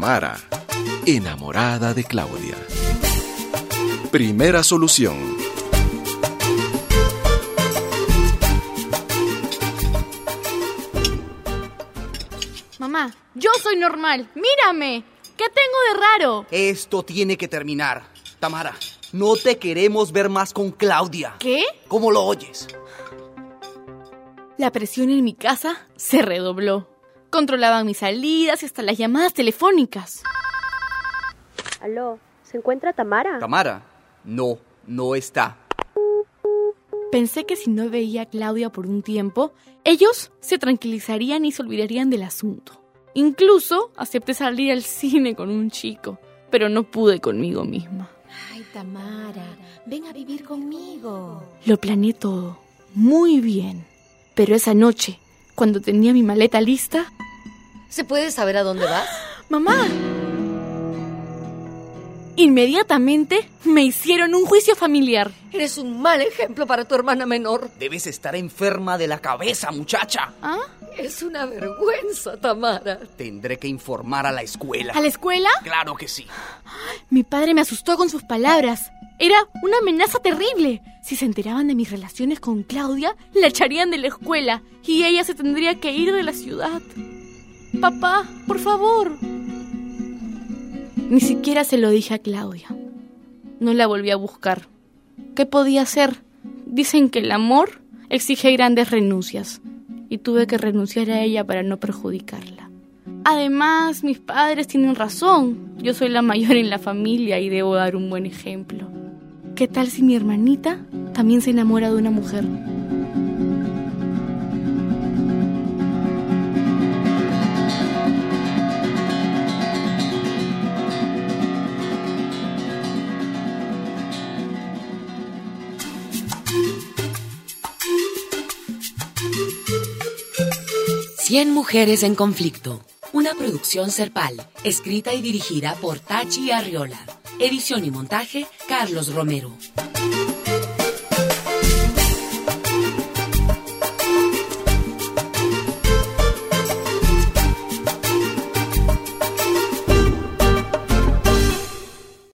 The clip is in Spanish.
Tamara, enamorada de Claudia. Primera solución. Mamá, yo soy normal. ¡Mírame! ¿Qué tengo de raro? Esto tiene que terminar. Tamara, no te queremos ver más con Claudia. ¿Qué? ¿Cómo lo oyes? La presión en mi casa se redobló. Controlaban mis salidas y hasta las llamadas telefónicas. Aló, ¿se encuentra Tamara? Tamara, no está. Pensé que si no veía a Claudia por un tiempo, ellos se tranquilizarían y se olvidarían del asunto. Incluso acepté salir al cine con un chico, pero no pude conmigo misma. Ay, Tamara, ven a vivir conmigo. Lo planeé todo muy bien, pero esa noche, cuando tenía mi maleta lista... ¿Se puede saber a dónde vas? ¡Mamá! Inmediatamente me hicieron un juicio familiar. Eres un mal ejemplo para tu hermana menor. Debes estar enferma de la cabeza, muchacha. ¿Ah? Es una vergüenza, Tamara. Tendré que informar a la escuela. ¿A la escuela? Claro que sí. Mi padre me asustó con sus palabras. Era una amenaza terrible. Si se enteraban de mis relaciones con Claudia, la echarían de la escuela y ella se tendría que ir de la ciudad. Papá, por favor. Ni siquiera se lo dije a Claudia. No la volví a buscar. ¿Qué podía hacer? Dicen que el amor exige grandes renuncias y tuve que renunciar a ella para no perjudicarla. Además, mis padres tienen razón. Yo soy la mayor en la familia y debo dar un buen ejemplo. ¿Qué tal si mi hermanita también se enamora de una mujer? Cien mujeres en conflicto. Una producción Serpal, escrita y dirigida por Tachi Arriola. Edición y montaje, Carlos Romero.